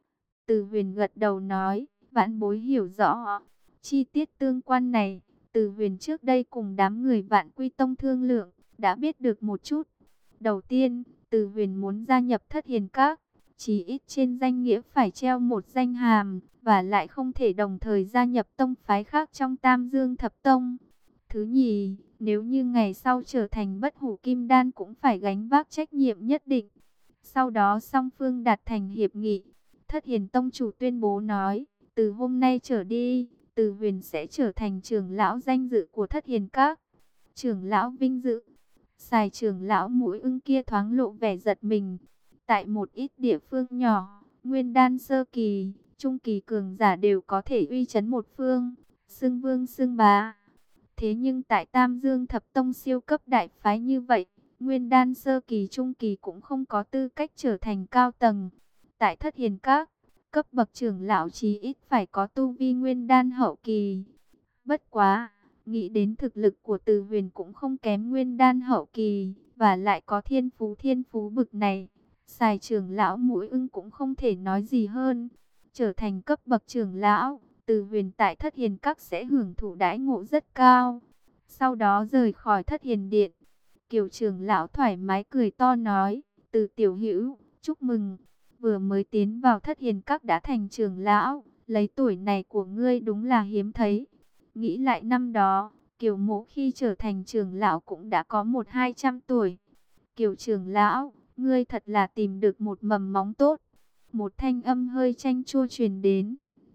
Từ Huyền gật đầu nói, vãn bối hiểu rõ. Chi tiết tương quan này, Từ Huyền trước đây cùng đám người Vạn Quy Tông thương lượng, đã biết được một chút. Đầu tiên, Từ Huyền muốn gia nhập Thất Hiền Các, chỉ ít trên danh nghĩa phải treo một danh hàm, và lại không thể đồng thời gia nhập tông phái khác trong Tam Dương Thập Tông. Thứ nhì, nếu như ngày sau trở thành bất hủ kim đan cũng phải gánh vác trách nhiệm nhất định. Sau đó song phương đạt thành hiệp nghị. Thất Hiền tông chủ tuyên bố nói, từ hôm nay trở đi, Từ Huyền sẽ trở thành trưởng lão danh dự của Thất Hiền Các. Trưởng lão vinh dự. Sài trưởng lão mũi ưng kia thoáng lộ vẻ giật mình. Tại một ít địa phương nhỏ, nguyên đan sơ kỳ, trung kỳ cường giả đều có thể uy chấn một phương, xưng vương xưng bá. Thế nhưng tại Tam Dương Thập Tông siêu cấp đại phái như vậy, nguyên đan sơ kỳ trung kỳ cũng không có tư cách trở thành cao tầng. Tại Thất Hiền Các, cấp bậc trưởng lão chí ít phải có tu vi nguyên đan hậu kỳ. Bất quá, nghĩ đến thực lực của Từ Huyền cũng không kém nguyên đan hậu kỳ, và lại có thiên phú thiên phú bực này, Sài trưởng lão Mũi Ưng cũng không thể nói gì hơn. Trở thành cấp bậc trưởng lão, Từ Huyền tại Thất Hiền Các sẽ hưởng thụ đãi ngộ rất cao. Sau đó rời khỏi Thất Hiền Điện, Kiều trưởng lão thoải mái cười to nói: Từ tiểu hữu, chúc mừng, vừa mới tiến vào Thất Hiền Các đã thành trưởng lão, lấy tuổi này của ngươi đúng là hiếm thấy. Nghĩ lại năm đó, Kiều mỗ khi trở thành trưởng lão cũng đã có một hai trăm tuổi. Kiều trưởng lão, ngươi thật là tìm được một mầm móng tốt. Một thanh âm hơi chanh chua truyền đến.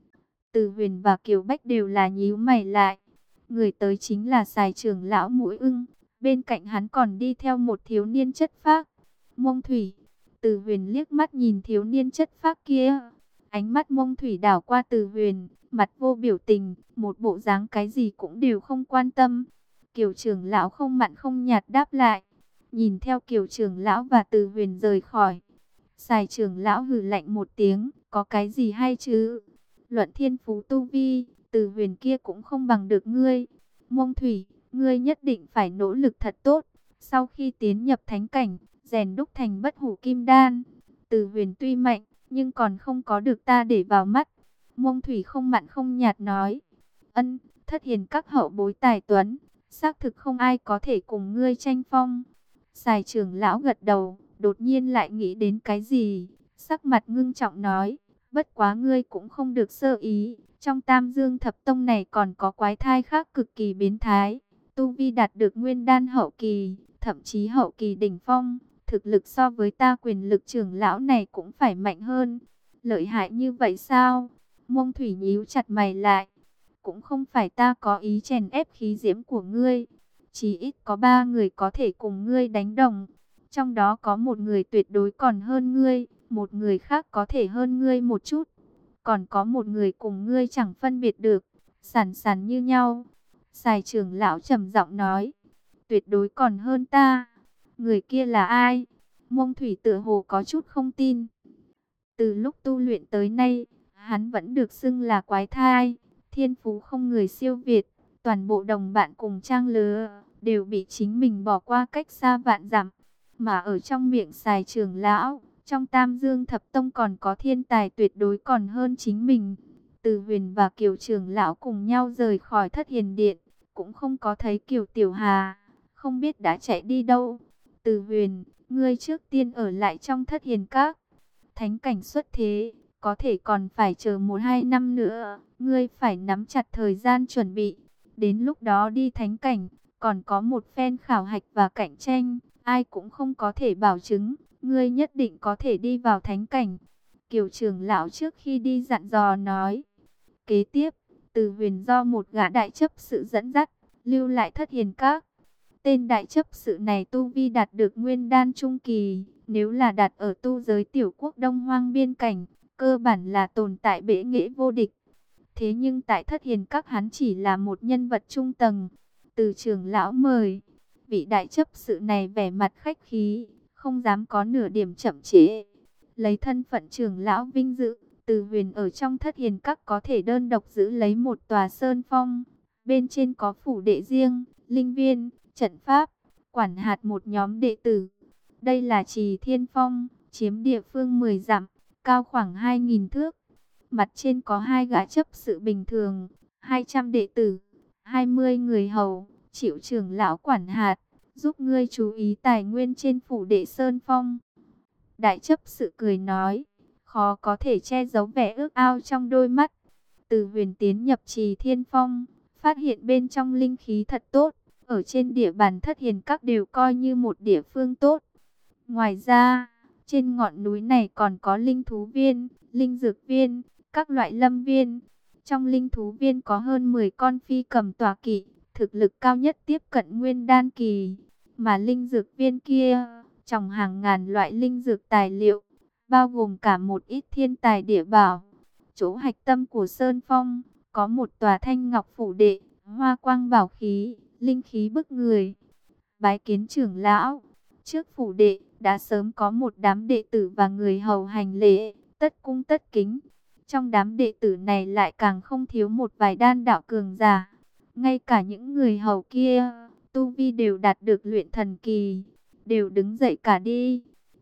Từ Huyền và Kiều Bách đều là nhíu mày lại. Người tới chính là Sài trưởng lão Mũi Ưng. Bên cạnh hắn còn đi theo một thiếu niên chất phác, Mông Thủy. Từ Huyền liếc mắt nhìn thiếu niên chất phác kia. Ánh mắt Mông Thủy đảo qua Từ Huyền, mặt vô biểu tình, một bộ dáng cái gì cũng đều không quan tâm. Kiều trưởng lão không mặn không nhạt đáp lại. Nhìn theo Kiều trưởng lão và Từ Huyền rời khỏi, Sài trưởng lão hừ lạnh một tiếng, có cái gì hay chứ? Luận thiên phú tu vi, Từ Huyền kia cũng không bằng được ngươi. Mông Thủy, ngươi nhất định phải nỗ lực thật tốt. Sau khi tiến nhập thánh cảnh, rèn đúc thành bất hủ kim đan. Từ Huyền tuy mạnh, nhưng còn không có được ta để vào mắt. Mông Thủy không mặn không nhạt nói. Ân, Thất Hiền Các hậu bối tài tuấn, xác thực không ai có thể cùng ngươi tranh phong. Sài trưởng lão gật đầu, đột nhiên lại nghĩ đến cái gì, sắc mặt ngưng trọng nói, bất quá ngươi cũng không được sơ ý, trong Tam Dương Thập Tông này còn có quái thai khác cực kỳ biến thái, tu vi đạt được nguyên đan hậu kỳ, thậm chí hậu kỳ đỉnh phong, thực lực so với ta quyền lực trưởng lão này cũng phải mạnh hơn. Lợi hại như vậy sao? Mông Thủy nhíu chặt mày lại, cũng không phải ta có ý chèn ép khí diễm của ngươi. Chỉ ít có ba người có thể cùng ngươi đánh đồng. Trong đó có một người tuyệt đối còn hơn ngươi, một người khác có thể hơn ngươi một chút. Còn có một người cùng ngươi chẳng phân biệt được, sàn sàn như nhau. Sài trưởng lão trầm giọng nói, tuyệt đối còn hơn ta. Người kia là ai? Mông Thủy tựa hồ có chút không tin. Từ lúc tu luyện tới nay, hắn vẫn được xưng là quái thai, thiên phú không người siêu việt. Toàn bộ đồng bạn cùng trang lứa đều bị chính mình bỏ qua cách xa vạn dặm. Mà ở trong miệng Sài trưởng lão, trong Tam Dương Thập Tông còn có thiên tài tuyệt đối còn hơn chính mình. Từ Huyền và Kiều trưởng lão cùng nhau rời khỏi Thất Hiền Điện, cũng không có thấy Kiều Tiểu Hà, không biết đã chạy đi đâu. Từ Huyền, ngươi trước tiên ở lại trong Thất Hiền Các. Thánh cảnh xuất thế, có thể còn phải chờ một hai năm nữa, ngươi phải nắm chặt thời gian chuẩn bị. Đến lúc đó đi thánh cảnh, còn có một phen khảo hạch và cạnh tranh, ai cũng không có thể bảo chứng, ngươi nhất định có thể đi vào thánh cảnh. Kiều trưởng lão trước khi đi dặn dò nói. Kế tiếp, Từ Huyền do một gã đại chấp sự dẫn dắt, lưu lại Thất Hiền Các. Tên đại chấp sự này tu vi đạt được nguyên đan trung kỳ, nếu là đặt ở tu giới tiểu quốc Đông Hoang biên cảnh, cơ bản là tồn tại bệ nghệ vô địch. Thế nhưng tại Thất Hiền Các hắn chỉ là một nhân vật trung tầng. Từ trưởng lão mời, vị đại chấp sự này vẻ mặt khách khí, không dám có nửa điểm chậm trễ. Lấy thân phận trưởng lão vinh dự, Từ Huyền ở trong Thất Hiền Các có thể đơn độc giữ lấy một tòa sơn phong. Bên trên có phủ đệ riêng, linh viên, trận pháp, quản hạt một nhóm đệ tử. Đây là Trì Thiên Phong, chiếm địa phương mười dặm, cao khoảng hai nghìn thước. Mặt trên có hai gã chấp sự bình thường, hai trăm đệ tử, hai mươi người hầu, chịu trưởng lão quản hạt, giúp ngươi chú ý tài nguyên trên phủ đệ Sơn Phong. Đại chấp sự cười nói, khó có thể che giấu vẻ ước ao trong đôi mắt. Từ Huyền tiến nhập Trì Thiên Phong, phát hiện bên trong linh khí thật tốt, ở trên địa bàn Thất Hiền Các đều coi như một địa phương tốt. Ngoài ra, trên ngọn núi này còn có linh thú viên, linh dược viên, các loại lâm viên. Trong linh thú viên có hơn mười con phi cầm tọa kỵ, thực lực cao nhất tiếp cận nguyên đan kỳ. Mà linh dược viên kia, trồng hàng ngàn loại linh dược tài liệu, bao gồm cả một ít thiên tài địa bảo. Chỗ hạch tâm của Sơn Phong, có một tòa thanh ngọc phủ đệ, hoa quang bảo khí, linh khí bức người. Bái kiến trưởng lão, trước phủ đệ, đã sớm có một đám đệ tử và người hầu hành lễ, tất cung tất kính. Trong đám đệ tử này lại càng không thiếu một vài đan đạo cường giả. Ngay cả những người hầu kia, tu vi đều đạt được luyện thần kỳ, đều đứng dậy cả đi.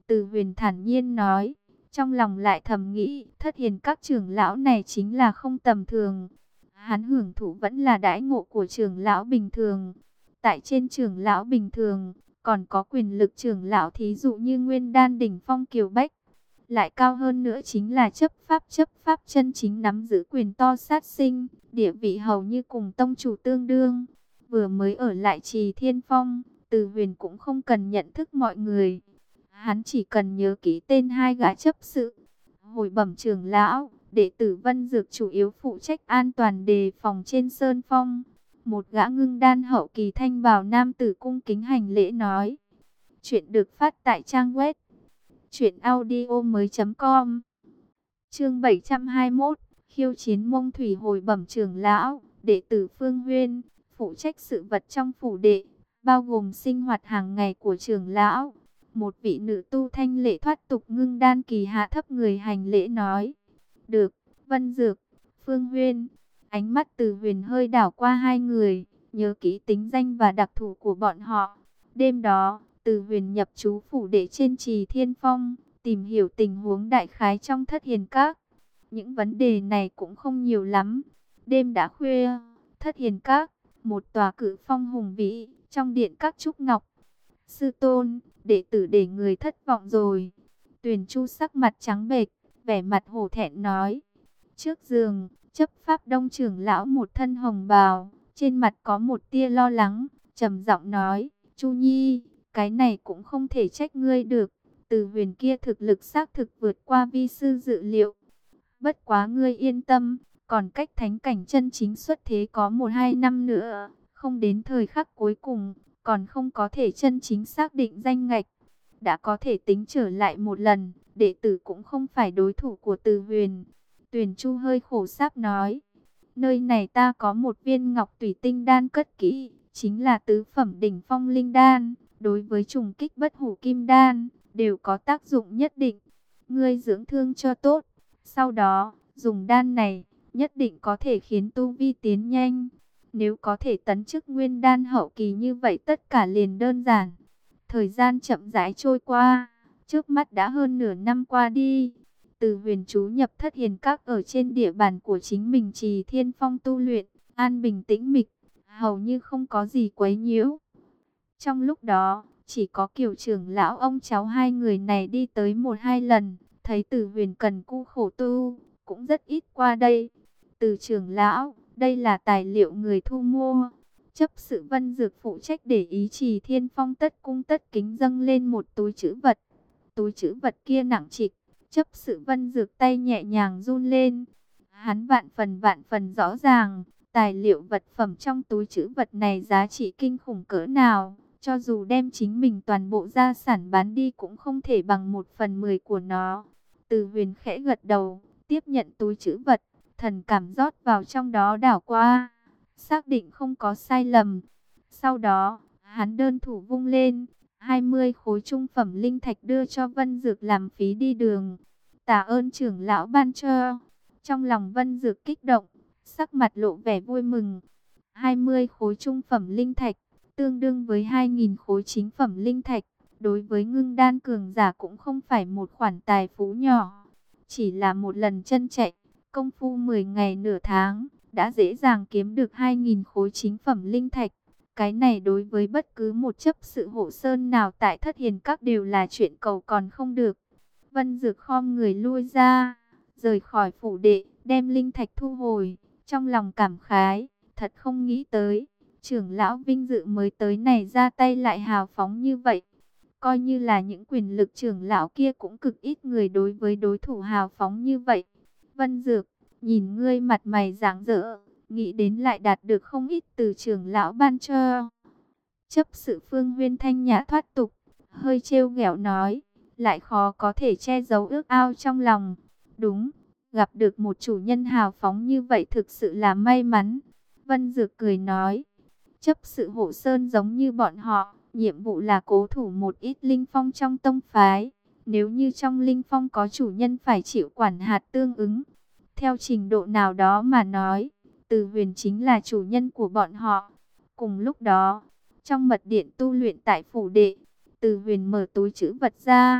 Từ Huyền thản nhiên nói, trong lòng lại thầm nghĩ, Thất Hiền các trưởng lão này chính là không tầm thường. Hắn hưởng thụ vẫn là đãi ngộ của trưởng lão bình thường. Tại trên trưởng lão bình thường, còn có quyền lực trưởng lão thí dụ như Nguyên Đan đỉnh phong Kiều Bách. Lại cao hơn nữa chính là chấp pháp chấp pháp chân chính nắm giữ quyền to sát sinh, địa vị hầu như cùng tông chủ tương đương. Vừa mới ở lại Trì Thiên Phong, Từ Huyền cũng không cần nhận thức mọi người. Hắn chỉ cần nhớ kỹ tên hai gã chấp sự. Hồi bẩm trưởng lão, đệ tử Vân Dược chủ yếu phụ trách an toàn đề phòng trên Sơn Phong. Một gã ngưng đan hậu kỳ thanh bào nam tử cung kính hành lễ nói. Chuyện được phát tại trang web truyện audio mới chấm com. Chương bảy trăm hai mươi mốt, khiêu chiến Mông Thủy. Hồi bẩm trưởng lão, đệ tử Phương Huyên phụ trách sự vật trong phủ đệ, bao gồm sinh hoạt hàng ngày của trưởng lão. Một vị nữ tu thanh lệ thoát tục ngưng đan kỳ hạ thấp người hành lễ nói. Được, Vân Dược, Phương Huyên. Ánh mắt Từ Huyền hơi đảo qua hai người, nhớ kỹ tính danh và đặc thù của bọn họ. Đêm đó, Từ Huyền nhập trú phủ đệ trên Trì Thiên Phong, tìm hiểu tình huống đại khái trong Thất Hiền Các. Những vấn đề này cũng không nhiều lắm. Đêm đã khuya, Thất Hiền Các, một tòa cự phong hùng vĩ, trong điện các trúc ngọc. Sư tôn, đệ tử để người thất vọng rồi. Tuyền Chu sắc mặt trắng bệch, vẻ mặt hổ thẹn nói. Trước giường, chấp pháp đông trưởng lão một thân hồng bào, trên mặt có một tia lo lắng, trầm giọng nói, Chu Nhi, cái này cũng không thể trách ngươi được. Từ Huyền kia thực lực xác thực vượt qua vi sư dự liệu. Bất quá ngươi yên tâm, còn cách thánh cảnh chân chính xuất thế có một hai năm nữa, không đến thời khắc cuối cùng, còn không có thể chân chính xác định danh ngạch. Đã có thể tính trở lại một lần, đệ tử cũng không phải đối thủ của Từ Huyền. Tuyền Chu hơi khổ sáp nói, nơi này ta có một viên ngọc tủy tinh đan cất kỹ, chính là tứ phẩm đỉnh phong linh đan, đối với trùng kích bất hủ kim đan, đều có tác dụng nhất định. Ngươi dưỡng thương cho tốt, sau đó, dùng đan này, nhất định có thể khiến tu vi tiến nhanh. Nếu có thể tấn chức nguyên đan hậu kỳ như vậy tất cả liền đơn giản. Thời gian chậm rãi trôi qua, trước mắt đã hơn nửa năm qua đi. Từ Huyền trú nhập Thất Hiền Các ở trên địa bàn của chính mình Trì Thiên Phong tu luyện, an bình tĩnh mịch, hầu như không có gì quấy nhiễu. Trong lúc đó, chỉ có Kiều trưởng lão ông cháu hai người này đi tới một hai lần, thấy Từ Huyền cần cù khổ tu, cũng rất ít qua đây. Từ trưởng lão, đây là tài liệu người thu mua. Chấp sự Vân Dược phụ trách để ý Trì Thiên Phong tất cung tất kính dâng lên một túi trữ vật. Túi trữ vật kia nặng trịch, chấp sự Vân Dược tay nhẹ nhàng run lên. Hắn vạn phần vạn phần rõ ràng, tài liệu vật phẩm trong túi trữ vật này giá trị kinh khủng cỡ nào. Cho dù đem chính mình toàn bộ gia sản bán đi cũng không thể bằng một phần mười của nó. Từ Huyền khẽ gật đầu, tiếp nhận túi trữ vật, thần cảm rót vào trong đó đảo qua, xác định không có sai lầm. Sau đó, hắn đơn thủ vung lên, hai mươi khối trung phẩm linh thạch đưa cho Vân Dược làm phí đi đường. Tạ ơn trưởng lão ban cho. Trong lòng Vân Dược kích động, sắc mặt lộ vẻ vui mừng. hai mươi khối trung phẩm linh thạch, tương đương với hai nghìn khối chính phẩm linh thạch. Đối với ngưng đan cường giả cũng không phải một khoản tài phú nhỏ. Chỉ là một lần chân chạy, công phu mười ngày nửa tháng, đã dễ dàng kiếm được hai nghìn khối chính phẩm linh thạch. Cái này đối với bất cứ một chấp sự hộ sơn nào tại Thất Hiền Các đều là chuyện cầu còn không được. Vân Dược khom người lui ra, rời khỏi phủ đệ, đem linh thạch thu hồi, trong lòng cảm khái, thật không nghĩ tới, trưởng lão vinh dự mới tới này ra tay lại hào phóng như vậy. Coi như là những quyền lực trưởng lão kia cũng cực ít người đối với đối thủ hào phóng như vậy. Vân Dược, nhìn ngươi mặt mày rạng rỡ, nghĩ đến lại đạt được không ít từ trưởng lão ban cho. Chấp sự Phương Huyên thanh nhã thoát tục, hơi trêu ghẹo nói, lại khó có thể che giấu ước ao trong lòng. Đúng, gặp được một chủ nhân hào phóng như vậy thực sự là may mắn. Vân Dược cười nói, chấp sự hộ sơn giống như bọn họ, nhiệm vụ là cố thủ một ít linh phong trong tông phái. Nếu như trong linh phong có chủ nhân phải chịu quản hạt tương ứng, theo trình độ nào đó mà nói, Từ Huyền chính là chủ nhân của bọn họ. Cùng lúc đó, trong mật điện tu luyện tại phủ đệ, Từ Huyền mở túi trữ vật ra,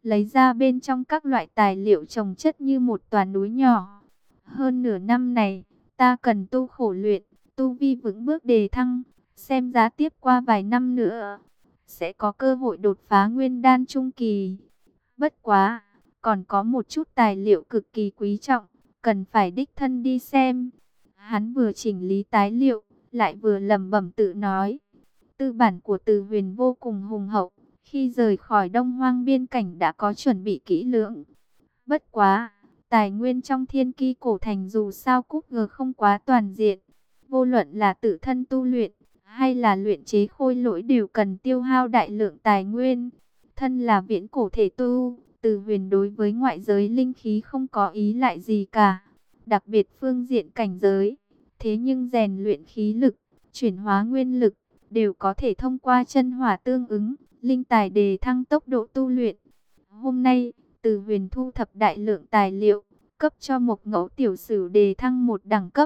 lấy ra bên trong các loại tài liệu chồng chất như một tòa núi nhỏ. Hơn nửa năm này, ta cần tu khổ luyện, tu vi vững bước đề thăng, xem giá tiếp qua vài năm nữa, sẽ có cơ hội đột phá nguyên đan trung kỳ. Bất quá, còn có một chút tài liệu cực kỳ quý trọng, cần phải đích thân đi xem. Hắn vừa chỉnh lý tài liệu, lại vừa lẩm bẩm tự nói. Tư bản của Từ Huyền vô cùng hùng hậu, khi rời khỏi Đông Hoang biên cảnh đã có chuẩn bị kỹ lưỡng. Bất quá, tài nguyên trong Thiên Ki cổ thành dù sao cúp gờ không quá toàn diện. Vô luận là tự thân tu luyện, hay là luyện chế khôi lỗi đều cần tiêu hao đại lượng tài nguyên. Thân là viễn cổ thể tu, Từ Huyền đối với ngoại giới linh khí không có ý lại gì cả. Đặc biệt phương diện cảnh giới. Thế nhưng rèn luyện khí lực, chuyển hóa nguyên lực, đều có thể thông qua chân hỏa tương ứng, linh tài đề thăng tốc độ tu luyện. Hôm nay, Từ Huyền thu thập đại lượng tài liệu, cấp cho Mộc Ngẫu tiểu sử đề thăng một đẳng cấp.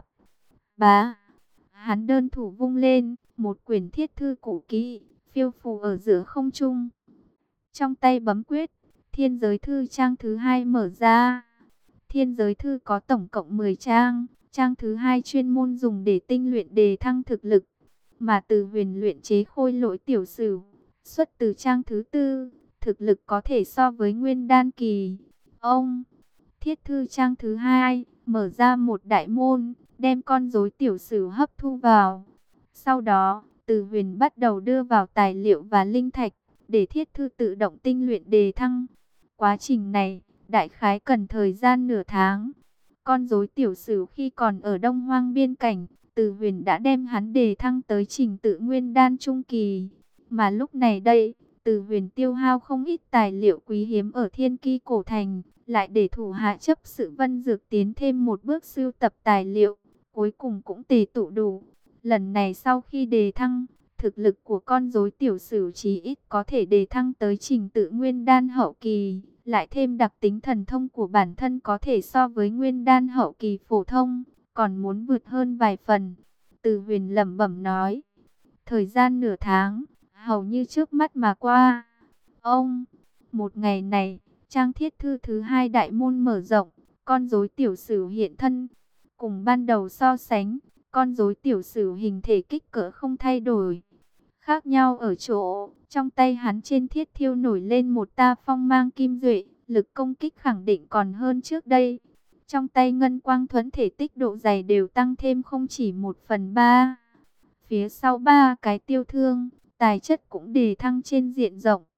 Bá, hắn đơn thủ vung lên, một quyển thiết thư cổ kỹ, phiêu phù ở giữa không trung. Trong tay bấm quyết, thiên giới thư trang thứ hai mở ra. Thiên giới thư có tổng cộng mười trang, trang thứ hai chuyên môn dùng để tinh luyện đề thăng thực lực. Mà Từ Huyền luyện chế khôi lỗi tiểu sử, xuất từ trang thứ tư, thực lực có thể so với nguyên đan kỳ. Ông, thiết thư trang thứ hai, mở ra một đại môn, đem con rối tiểu sử hấp thu vào. Sau đó, Từ Huyền bắt đầu đưa vào tài liệu và linh thạch, để thiết thư tự động tinh luyện đề thăng. Quá trình này, đại khái cần thời gian nửa tháng. Con rối tiểu sử khi còn ở Đông Hoang biên cảnh, Từ Huyền đã đem hắn đề thăng tới trình tự nguyên đan trung kỳ. Mà lúc này đây, Từ Huyền tiêu hao không ít tài liệu quý hiếm ở Thiên Ki cổ thành, lại để thủ hạ chấp sự Vân Dược tiến thêm một bước sưu tập tài liệu, cuối cùng cũng tề tụ đủ. Lần này sau khi đề thăng, thực lực của con rối tiểu sử chí ít có thể đề thăng tới trình tự nguyên đan hậu kỳ, lại thêm đặc tính thần thông của bản thân có thể so với nguyên đan hậu kỳ phổ thông, còn muốn vượt hơn vài phần. Từ Huyền lẩm bẩm nói, thời gian nửa tháng, hầu như trước mắt mà qua. Ông, một ngày này, trang thiết thư thứ hai đại môn mở rộng, con rối tiểu sử hiện thân. Cùng ban đầu so sánh, con rối tiểu sử hình thể kích cỡ không thay đổi. Khác nhau ở chỗ, trong tay hắn trên thiết thiêu nổi lên một ta phong mang kim duệ, lực công kích khẳng định còn hơn trước đây. Trong tay ngân quang thuẫn thể tích độ dày đều tăng thêm không chỉ một phần ba. Phía sau ba cái tiêu thương, tài chất cũng đề thăng trên diện rộng.